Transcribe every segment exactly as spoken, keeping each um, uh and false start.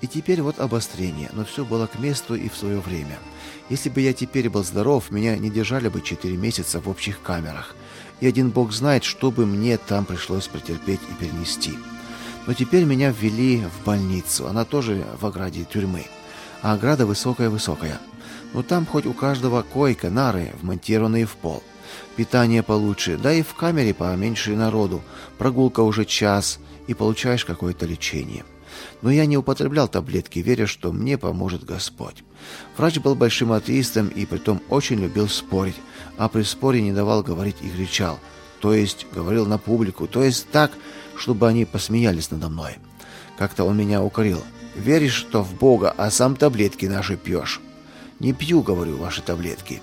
теперь вот обострение, но все было к месту и в свое время. Если бы я теперь был здоров, меня не держали бы четыре месяца в общих камерах. И один бог знает, что бы мне там пришлось претерпеть и перенести. Но теперь меня ввели в больницу, она тоже в ограде тюрьмы. А ограда высокая-высокая. Но там хоть у каждого койка, нары, вмонтированные в пол. Питание получше, да и в камере поменьше народу. Прогулка уже час, и получаешь какое-то лечение. Но я не употреблял таблетки, веря, что мне поможет Господь. Врач был большим атеистом и притом очень любил спорить, а при споре не давал говорить и кричал, то есть говорил на публику, то есть так, чтобы они посмеялись надо мной. Как-то он меня укорил. «Веришь, что в Бога, а сам таблетки наши пьешь?» «Не пью, говорю, ваши таблетки».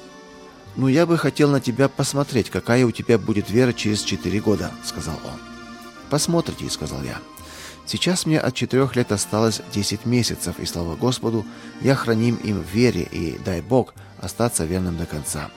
«Ну, я бы хотел на тебя посмотреть, какая у тебя будет вера через четыре года», — сказал он. «Посмотрите», — сказал я. «Сейчас мне от четырех лет осталось десять месяцев, и, слава Господу, я храним им в вере, и, дай Бог, остаться верным до конца.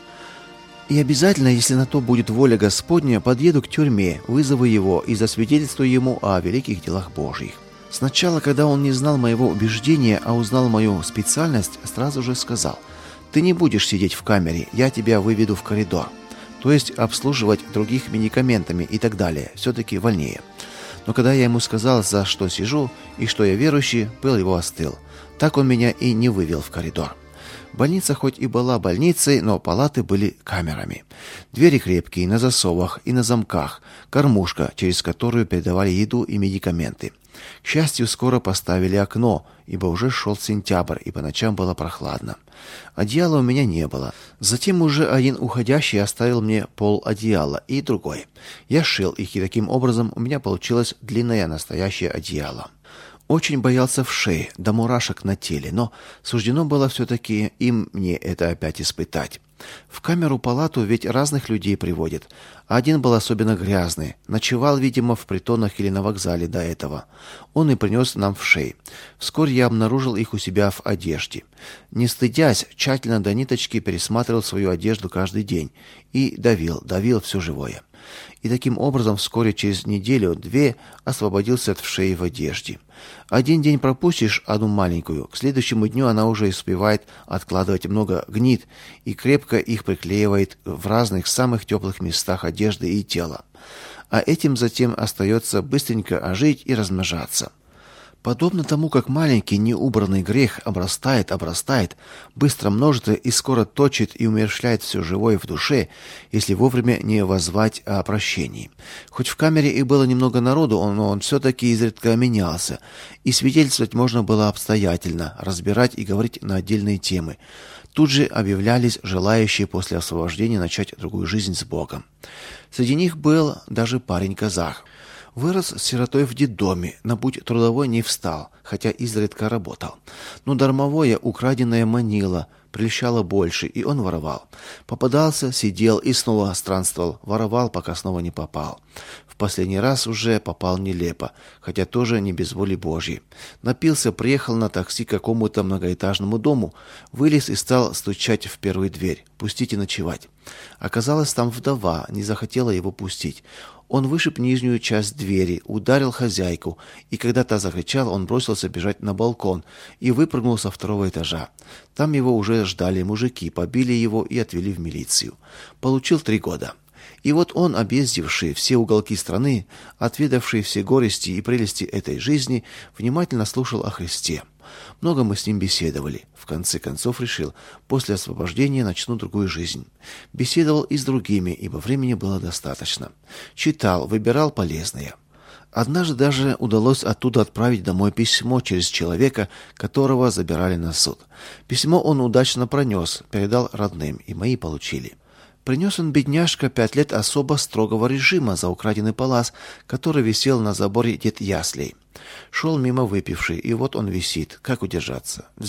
И обязательно, если на то будет воля Господня, подъеду к тюрьме, вызову его и засвидетельствую ему о великих делах Божьих». Сначала, когда он не знал моего убеждения, а узнал мою специальность, сразу же сказал: «Ты не будешь сидеть в камере, я тебя выведу в коридор». То есть обслуживать других медикаментами и так далее, все-таки вольнее. Но когда я ему сказал, за что сижу и что я верующий, пыл его остыл. Так он меня и не вывел в коридор. Больница хоть и была больницей, но палаты были камерами. Двери крепкие, на засовах и на замках, кормушка, через которую передавали еду и медикаменты. К счастью, скоро поставили окно, ибо уже шел сентябрь, и по ночам было прохладно. Одеяла у меня не было. Затем уже один уходящий оставил мне пол одеяла и другой. Я сшил их, и таким образом у меня получилось длинное настоящее одеяло. Очень боялся вшей, до мурашек на теле, но суждено было все-таки им мне это опять испытать. В камеру-палату ведь разных людей приводят. Один был особенно грязный, ночевал, видимо, в притонах или на вокзале до этого. Он и принес нам вшей. Вскоре я обнаружил их у себя в одежде. Не стыдясь, тщательно до ниточки пересматривал свою одежду каждый день и давил, давил все живое. И таким образом вскоре через неделю-две освободился от вшей в одежде. Один день пропустишь одну маленькую, к следующему дню она уже успевает откладывать много гнит и крепко их приклеивает в разных самых теплых местах одежды и тела. А этим затем остается быстренько ожить и размножаться. Подобно тому, как маленький неубранный грех обрастает, обрастает, быстро множится и скоро точит и умерщвляет все живое в душе, если вовремя не воззвать о прощении. Хоть в камере и было немного народу, он, он все-таки изредка менялся, и свидетельствовать можно было обстоятельно, разбирать и говорить на отдельные темы. Тут же объявлялись желающие после освобождения начать другую жизнь с Богом. Среди них был даже парень-казах. Вырос сиротой в детдоме, на путь трудовой не встал, хотя изредка работал. Но дармовое украденное манило, прельщало больше, и он воровал. Попадался, сидел и снова странствовал, воровал, пока снова не попал. В последний раз уже попал нелепо, хотя тоже не без воли Божьей. Напился, приехал на такси к какому-то многоэтажному дому, вылез и стал стучать в первую дверь: «Пустите ночевать». Оказалось, там вдова, не захотела его пустить. Он вышиб нижнюю часть двери, ударил хозяйку, и когда та закричала, он бросился бежать на балкон и выпрыгнул со второго этажа. Там его уже ждали мужики, побили его и отвели в милицию. Получил три года. И вот он, объездивший все уголки страны, отведавший все горести и прелести этой жизни, внимательно слушал о Христе. Много мы с ним беседовали. В конце концов решил, после освобождения начну другую жизнь. Беседовал и с другими, ибо времени было достаточно. Читал, выбирал полезное. Однажды даже удалось оттуда отправить домой письмо через человека, которого забирали на суд. Письмо он удачно пронес, передал родным, и мои получили. Принес он, бедняжка, пять лет особо строгого режима за украденный палас, который висел на заборе дед яслей. Шел мимо выпивший, и вот он висит. Как удержаться? Взял.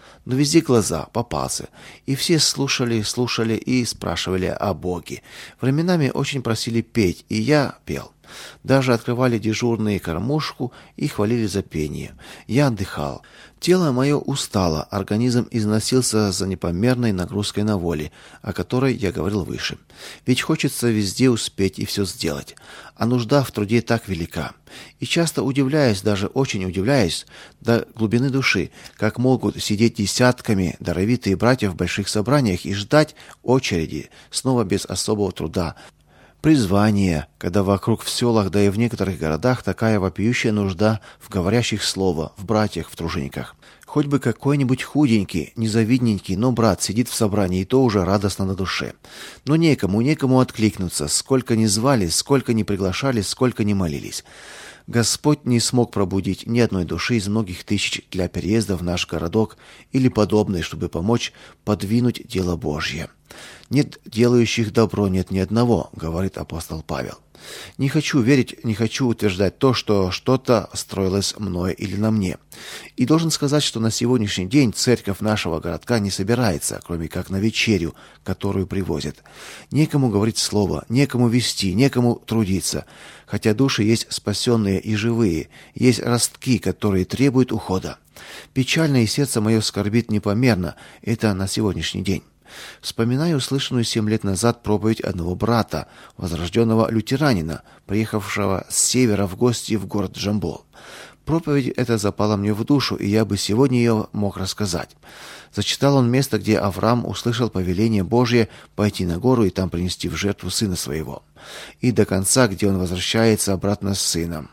Но везде глаза, попался. И все слушали, слушали и спрашивали о Боге. Временами очень просили петь, и я пел. Даже открывали дежурные кормушку и хвалили за пение. Я отдыхал. Тело мое устало, организм износился за непомерной нагрузкой на воле, о которой я говорил выше. Ведь хочется везде успеть и все сделать. А нужда в труде так велика. И часто удивляюсь, даже очень удивляюсь, до глубины души, как могут сидеть десятками даровитые братья в больших собраниях и ждать очереди, снова без особого труда, призвание, когда вокруг в селах, да и в некоторых городах такая вопиющая нужда в говорящих слова, в братьях, в тружениках. Хоть бы какой-нибудь худенький, незавидненький, но брат сидит в собрании, и то уже радостно на душе. Но некому, некому откликнуться, сколько ни звали, сколько ни приглашали, сколько ни молились. Господь не смог пробудить ни одной души из многих тысяч для переезда в наш городок или подобное, чтобы помочь подвинуть дело Божье. Нет делающих добро, нет ни одного, говорит апостол Павел. Не хочу верить, не хочу утверждать то, что что-то строилось мною или на мне. И должен сказать, что на сегодняшний день церковь нашего городка не собирается, кроме как на вечерю, которую привозят. Некому говорить слово, некому вести, некому трудиться. Хотя души есть спасенные и живые, есть ростки, которые требуют ухода. Печально, и сердце мое скорбит непомерно, это на сегодняшний день. Вспоминаю услышанную семь лет назад проповедь одного брата, возрожденного лютеранина, приехавшего с севера в гости в город Джамбул. Проповедь эта запала мне в душу, и я бы сегодня ее мог рассказать. Зачитал он место, где Авраам услышал повеление Божье пойти на гору и там принести в жертву сына своего. И до конца, где он возвращается обратно с сыном.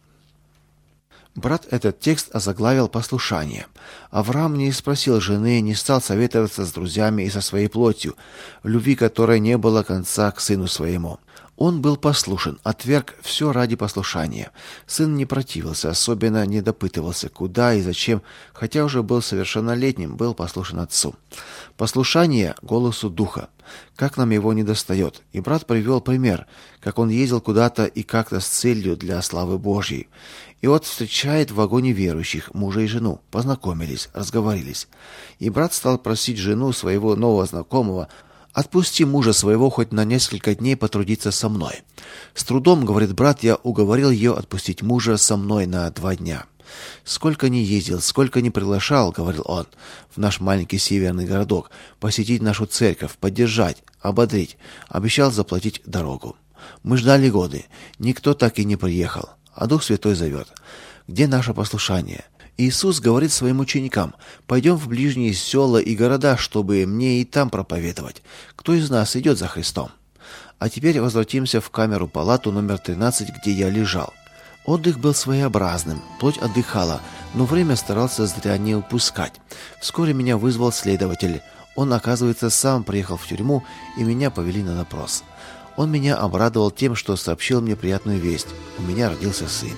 Брат этот текст озаглавил «Послушание». Авраам не спросил жены, не стал советоваться с друзьями и со своей плотью, в любви которой не было конца к сыну своему. Он был послушен, отверг все ради послушания. Сын не противился, особенно не допытывался, куда и зачем, хотя уже был совершеннолетним, был послушен отцу. Послушание голосу духа. Как нам его недостает. И брат привел пример, как он ездил куда-то и как-то с целью для славы Божьей. И вот встречает в вагоне верующих мужа и жену, познакомились, разговорились. И брат стал просить жену своего нового знакомого: «Отпусти мужа своего хоть на несколько дней потрудиться со мной». С трудом, говорит брат, я уговорил ее отпустить мужа со мной на два дня. Сколько ни ездил, сколько ни приглашал, говорил он, в наш маленький северный городок, посетить нашу церковь, поддержать, ободрить, обещал заплатить дорогу. Мы ждали годы, никто так и не приехал, а Дух Святой зовет. Где наше послушание? Иисус говорит своим ученикам: «Пойдем в ближние села и города, чтобы мне и там проповедовать. Кто из нас идет за Христом?» А теперь возвратимся в камеру-палату номер тринадцать, где я лежал. Отдых был своеобразным, плоть отдыхала, но время старался зря не упускать. Вскоре меня вызвал следователь. Он, оказывается, сам приехал в тюрьму, и меня повели на допрос. Он меня обрадовал тем, что сообщил мне приятную весть: у меня родился сын.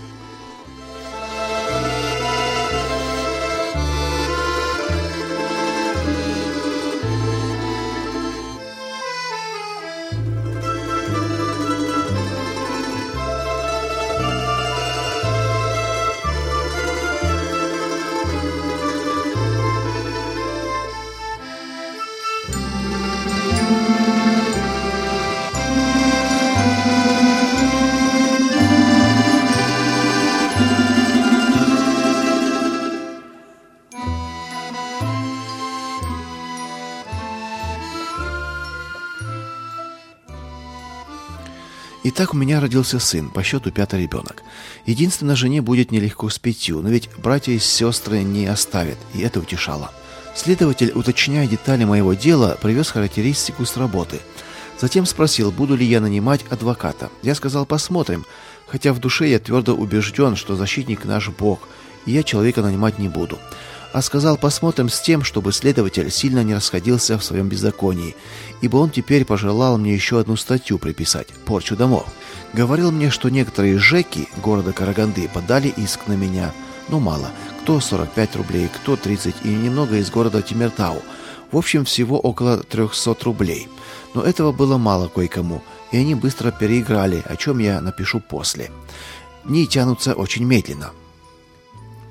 Итак, у меня родился сын, по счету пятый ребенок. Единственно, жене будет нелегко с пятью, но ведь братья и сестры не оставят, и это утешало. Следователь, уточняя детали моего дела, привез характеристику с работы. Затем спросил, буду ли я нанимать адвоката. Я сказал: посмотрим, хотя в душе я твердо убежден, что защитник наш Бог, и я человека нанимать не буду. А сказал: посмотрим с тем, чтобы следователь сильно не расходился в своем беззаконии, ибо он теперь пожелал мне еще одну статью приписать – порчу домов. Говорил мне, что некоторые жеки города Караганды подали иск на меня, но мало, кто сорок пять рублей, кто тридцать, и немного из города Тимиртау. В общем, всего около трехсот рублей. Но этого было мало кое-кому, и они быстро переиграли, о чем я напишу после. Дни тянутся очень медленно.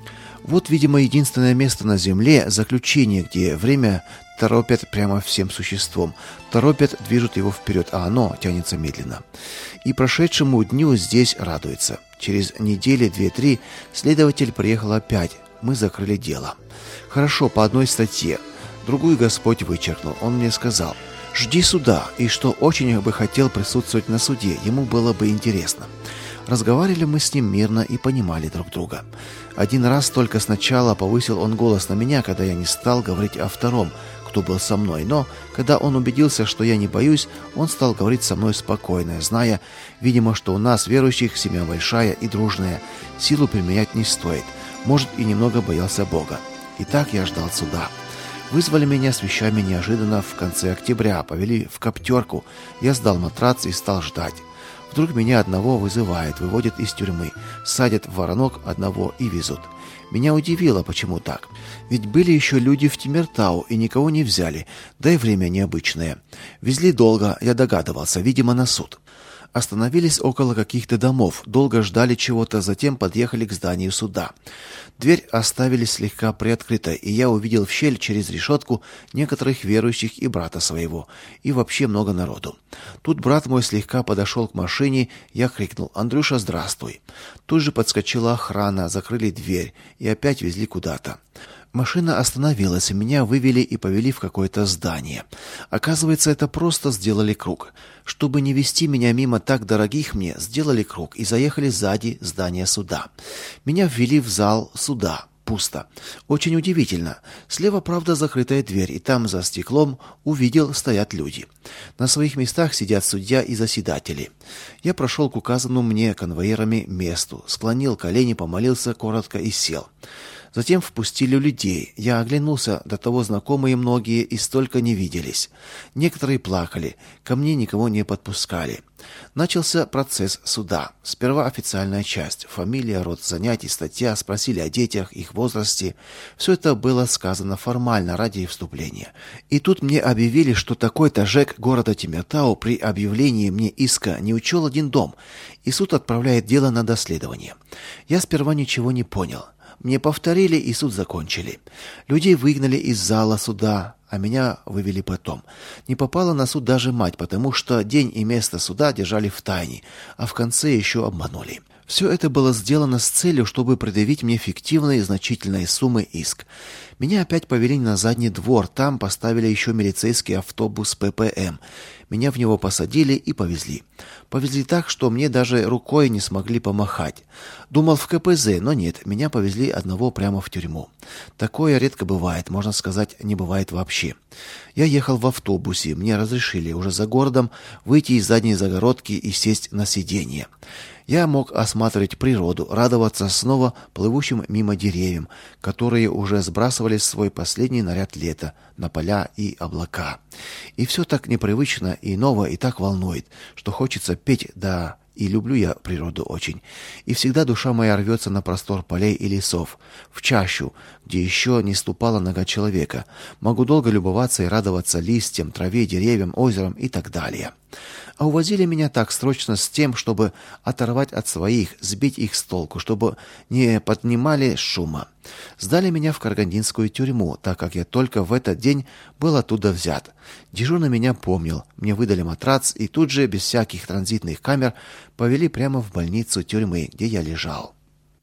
Вот, видимо, единственное место на земле, заключение, где время торопят прямо всем существом. Торопят, движут его вперед, а оно тянется медленно. И прошедшему дню здесь радуется. Через недели две-три следователь приехал опять. Мы закрыли дело. Хорошо, по одной статье. Другую Господь вычеркнул. Он мне сказал: жди суда, и что очень бы хотел присутствовать на суде, ему было бы интересно. Разговаривали мы с ним мирно и понимали друг друга. Один раз только сначала повысил он голос на меня, когда я не стал говорить о втором, кто был со мной, но когда он убедился, что я не боюсь, он стал говорить со мной спокойно, зная, видимо, что у нас, верующих, семья большая и дружная, силу применять не стоит, может, и немного боялся Бога. И так я ждал суда. Вызвали меня с вещами неожиданно в конце октября, повели в коптерку, я сдал матрац и стал ждать. Вдруг меня одного вызывают, выводят из тюрьмы, садят в воронок одного и везут. Меня удивило, почему так. Ведь были еще люди в Тимиртау и никого не взяли, да и время необычное. Везли долго, я догадывался, видимо, на суд. Остановились около каких-то домов, долго ждали чего-то, затем подъехали к зданию суда. Дверь оставили слегка приоткрытой, и я увидел в щель через решетку некоторых верующих и брата своего, и вообще много народу. Тут брат мой слегка подошел к машине, я крикнул: «Андрюша, здравствуй!» Тут же подскочила охрана, закрыли дверь и опять везли куда-то. Машина остановилась, и меня вывели и повели в какое-то здание. Оказывается, это просто сделали круг. Чтобы не вести меня мимо так дорогих мне, сделали круг и заехали сзади здания суда. Меня ввели в зал суда. Пусто. Очень удивительно. Слева, правда, закрытая дверь, и там за стеклом увидел, стоят люди. На своих местах сидят судья и заседатели. Я прошел к указанному мне конвоирами месту, склонил колени, помолился коротко и сел. Затем впустили людей. Я оглянулся, до того знакомые многие и столько не виделись. Некоторые плакали, ко мне никого не подпускали. Начался процесс суда. Сперва официальная часть: фамилия, род занятий, статья, спросили о детях, их возрасте. Все это было сказано формально ради вступления. И тут мне объявили, что такой-то ЖЭК города Тимиртау при объявлении мне иска не учел один дом, и суд отправляет дело на доследование. Я сперва ничего не понял. Мне повторили, и суд закончили. Людей выгнали из зала суда, а меня вывели потом. Не попала на суд даже мать, потому что день и место суда держали в тайне, а в конце еще обманули. Все это было сделано с целью, чтобы предъявить мне фиктивные значительные суммы иск. Меня опять повели на задний двор, там поставили еще милицейский автобус ППМ. Меня в него посадили и повезли. Повезли так, что мне даже рукой не смогли помахать. Думал в ка пэ зэ, но нет, меня повезли одного прямо в тюрьму. Такое редко бывает, можно сказать, не бывает вообще. Я ехал в автобусе, мне разрешили уже за городом выйти из задней загородки и сесть на сиденье. Я мог осматривать природу, радоваться снова плывущим мимо деревьям, которые уже сбрасывали свой последний наряд лета на поля и облака. И все так непривычно и ново, и так волнует, что хочется петь, да, и люблю я природу очень. И всегда душа моя рвется на простор полей и лесов, в чащу, где еще не ступала нога человека. Могу долго любоваться и радоваться листьям, траве, деревьям, озерам и так далее. А увозили меня так срочно с тем, чтобы оторвать от своих, сбить их с толку, чтобы не поднимали шума. Сдали меня в карагандинскую тюрьму, так как я только в этот день был оттуда взят. Дежурный меня помнил, мне выдали матрац и тут же, без всяких транзитных камер, повели прямо в больницу тюрьмы, где я лежал.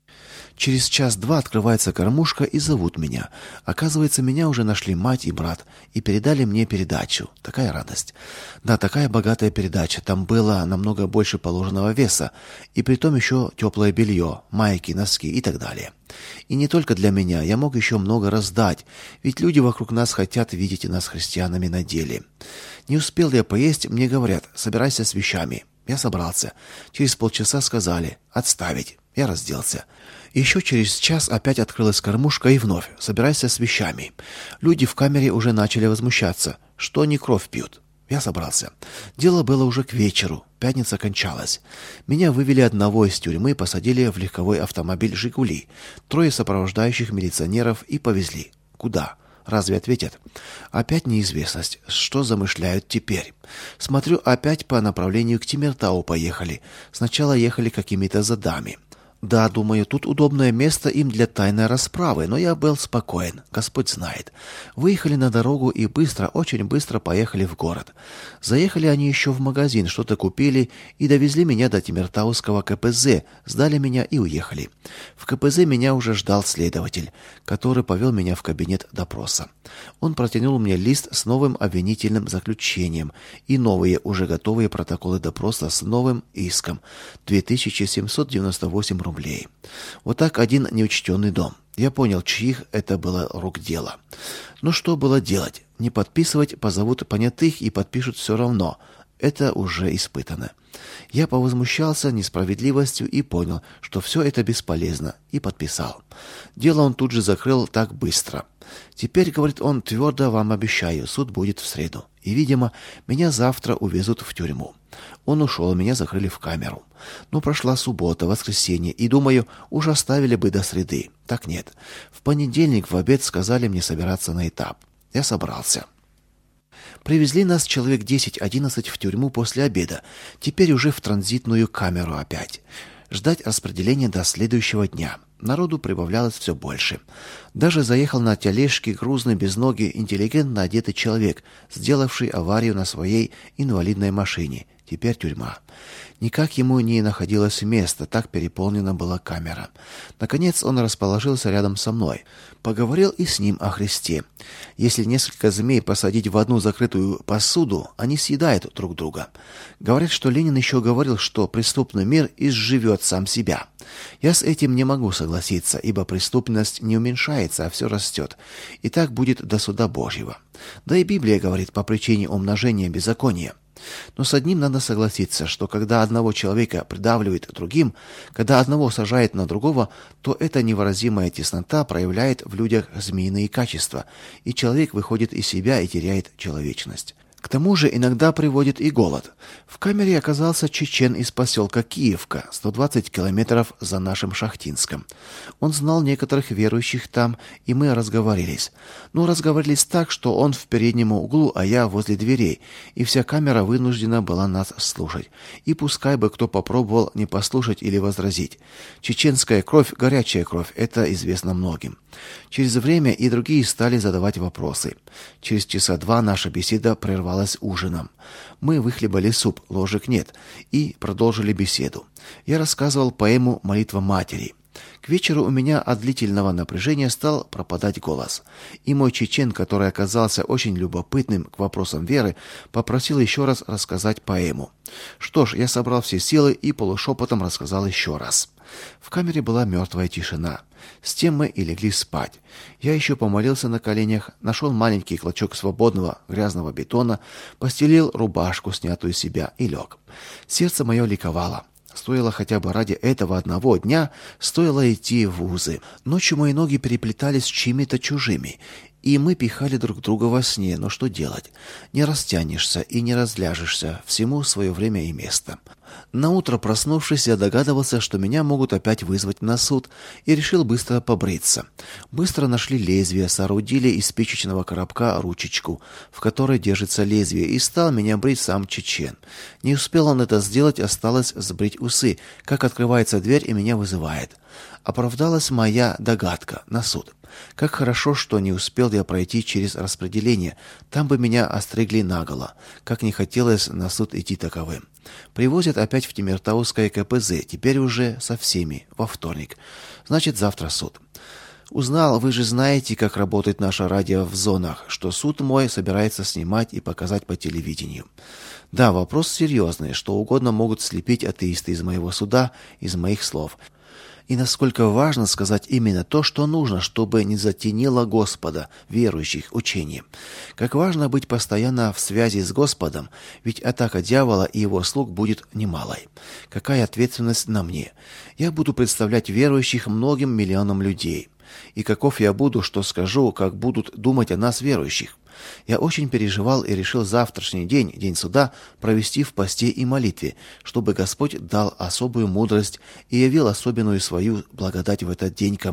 Через час-два открывается кормушка и зовут меня. Оказывается, меня уже нашли мать и брат и передали мне передачу. Такая радость. Да, такая богатая передача. Там было намного больше положенного веса, и притом еще теплое белье, майки, носки и так далее. И не только для меня, я мог еще много раздать, ведь люди вокруг нас хотят видеть нас христианами на деле. Не успел я поесть, мне говорят: собирайся с вещами. Я собрался. Через полчаса сказали: отставить. Я разделся. Еще через час опять открылась кормушка и вновь: собирайся с вещами. Люди в камере уже начали возмущаться, что они кровь пьют. Я собрался. Дело было уже к вечеру. Пятница кончалась. Меня вывели одного из тюрьмы, посадили в легковой автомобиль «Жигули». Трое сопровождающих милиционеров и повезли. Куда? Разве ответят? Опять неизвестность. Что замышляют теперь? Смотрю, опять по направлению к Тимиртау поехали. Сначала ехали какими-то задами. Да, думаю, тут удобное место им для тайной расправы, но я был спокоен, Господь знает. Выехали на дорогу и быстро, очень быстро поехали в город. Заехали они еще в магазин, что-то купили и довезли меня до Темиртауского ка пэ зэ, сдали меня и уехали. В ка пэ зэ меня уже ждал следователь, который повел меня в кабинет допроса. Он протянул мне лист с новым обвинительным заключением и новые, уже готовые протоколы допроса с новым иском две тысячи семьсот девяносто восемь рублей. рублей. Вот так один неучтенный дом. Я понял, чьих это было рук дело. Но что было делать? Не подписывать, позовут понятых и подпишут все равно. Это уже испытано. Я повозмущался несправедливостью и понял, что все это бесполезно, и подписал. Дело он тут же закрыл так быстро. Теперь, говорит он, твердо вам обещаю, суд будет в среду. И, видимо, меня завтра увезут в тюрьму. Он ушел, меня закрыли в камеру. Но прошла суббота, воскресенье, и, думаю, уж оставили бы до среды. Так нет. В понедельник в обед сказали мне собираться на этап. Я собрался. Привезли нас человек десять-одиннадцать в тюрьму после обеда. Теперь уже в транзитную камеру опять. Ждать распределения до следующего дня. Народу прибавлялось все больше. Даже заехал на тележке грузный, безногий, интеллигентно одетый человек, сделавший аварию на своей инвалидной машине. Теперь тюрьма. Никак ему не находилось места, так переполнена была камера. Наконец он расположился рядом со мной. Поговорил и с ним о Христе. Если несколько змей посадить в одну закрытую посуду, они съедают друг друга. Говорят, что Ленин еще говорил, что преступный мир изживет сам себя. Я с этим не могу согласиться, ибо преступность не уменьшается, а все растет. И так будет до суда Божьего. Да и Библия говорит по причине умножения беззакония. Но с одним надо согласиться, что когда одного человека придавливает другим, когда одного сажает на другого, то эта невыразимая теснота проявляет в людях змеиные качества, и человек выходит из себя и теряет человечность. К тому же иногда приводит и голод. В камере оказался чечен из поселка Киевка, сто двадцать километров за нашим Шахтинском. Он знал некоторых верующих там, и мы разговорились. Ну, разговорились так, что он в переднем углу, а я возле дверей, и вся камера вынуждена была нас слушать. И пускай бы кто попробовал не послушать или возразить. Чеченская кровь, горячая кровь, это известно многим. Через время и другие стали задавать вопросы. Через часа два наша беседа прервалась ужином. Мы выхлебали суп, ложек нет, и продолжили беседу. Я рассказывал поэму «Молитва матери». К вечеру у меня от длительного напряжения стал пропадать голос. И мой чечен, который оказался очень любопытным к вопросам веры, попросил еще раз рассказать поэму. Что ж, я собрал все силы и полушепотом рассказал еще раз. В камере была мертвая тишина. С тем мы и легли спать. Я еще помолился на коленях, нашел маленький клочок свободного грязного бетона, постелил рубашку, снятую с себя, и лег. Сердце мое ликовало. Стоило хотя бы ради этого одного дня, стоило идти в вузы. Ночью мои ноги переплетались с чьими-то чужими, и мы пихали друг друга во сне. Но что делать? Не растянешься и не разляжешься, всему свое время и место. Наутро, проснувшись, я догадывался, что меня могут опять вызвать на суд, и решил быстро побриться. Быстро нашли лезвие, соорудили из спичечного коробка ручечку, в которой держится лезвие, и стал меня брить сам чечен. Не успел он это сделать, осталось сбрить усы, как открывается дверь и меня вызывает. Оправдалась моя догадка на суд. Как хорошо, что не успел я пройти через распределение, там бы меня остригли наголо, как не хотелось на суд идти таковым. Привозят опять в Темиртауское ка пэ зэ, теперь уже со всеми, во вторник. Значит, завтра суд. Узнал, вы же знаете, как работает наше радио в зонах, что суд мой собирается снимать и показать по телевидению. Да, вопрос серьезный, что угодно могут слепить атеисты из моего суда, из моих слов. И насколько важно сказать именно то, что нужно, чтобы не затенило Господа, верующих, учением. Как важно быть постоянно в связи с Господом, ведь атака дьявола и его слуг будет немалой. Какая ответственность на мне? Я буду представлять верующих многим миллионам людей. И каков я буду, что скажу, как будут думать о нас верующих? Я очень переживал и решил завтрашний день, день суда, провести в посте и молитве, чтобы Господь дал особую мудрость и явил особенную свою благодать в этот день ко мне.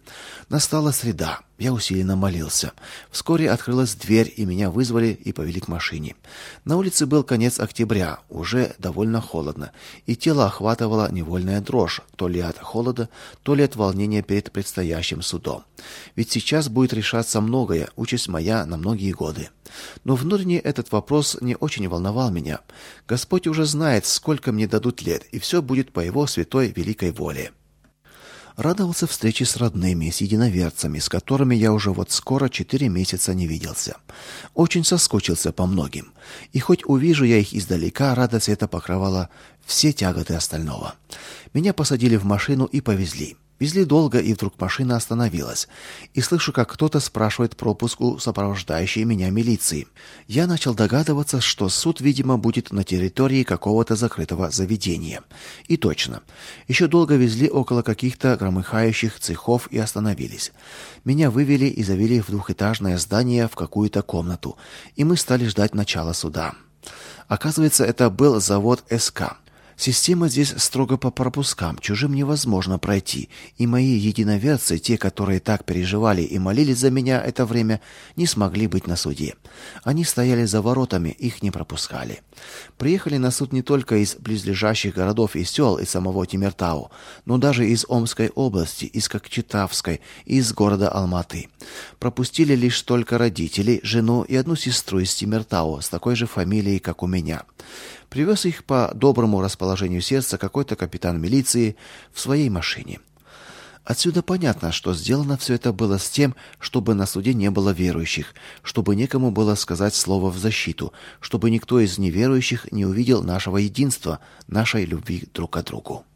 Настала среда. Я усиленно молился. Вскоре открылась дверь, и меня вызвали и повели к машине. На улице был конец октября, уже довольно холодно, и тело охватывала невольная дрожь, то ли от холода, то ли от волнения перед предстоящим судом. Ведь сейчас будет решаться многое, участь моя на многие годы. Но внутренне этот вопрос не очень волновал меня. Господь уже знает, сколько мне дадут лет, и все будет по его святой великой воле. Радовался встрече с родными, с единоверцами, с которыми я уже вот скоро четыре месяца не виделся. Очень соскучился по многим. И хоть увижу я их издалека, радость эта покрывала все тяготы остального. Меня посадили в машину и повезли. Везли долго, и вдруг машина остановилась. И слышу, как кто-то спрашивает пропуск у сопровождающей меня милиции. Я начал догадываться, что суд, видимо, будет на территории какого-то закрытого заведения. И точно. Еще долго везли около каких-то громыхающих цехов и остановились. Меня вывели и завели в двухэтажное здание в какую-то комнату. И мы стали ждать начала суда. Оказывается, это был завод СК. Система здесь строго по пропускам, чужим невозможно пройти, и мои единоверцы, те, которые так переживали и молились за меня это время, не смогли быть на суде. Они стояли за воротами, их не пропускали. Приехали на суд не только из близлежащих городов и сел, из самого Темиртау, но даже из Омской области, из Кокчетавской и из города Алматы. Пропустили лишь только родителей, жену и одну сестру из Темиртау с такой же фамилией, как у меня. Привез их по доброму расположению сердца какой-то капитан милиции в своей машине. Отсюда понятно, что сделано все это было с тем, чтобы на суде не было верующих, чтобы некому было сказать слово в защиту, чтобы никто из неверующих не увидел нашего единства, нашей любви друг к другу.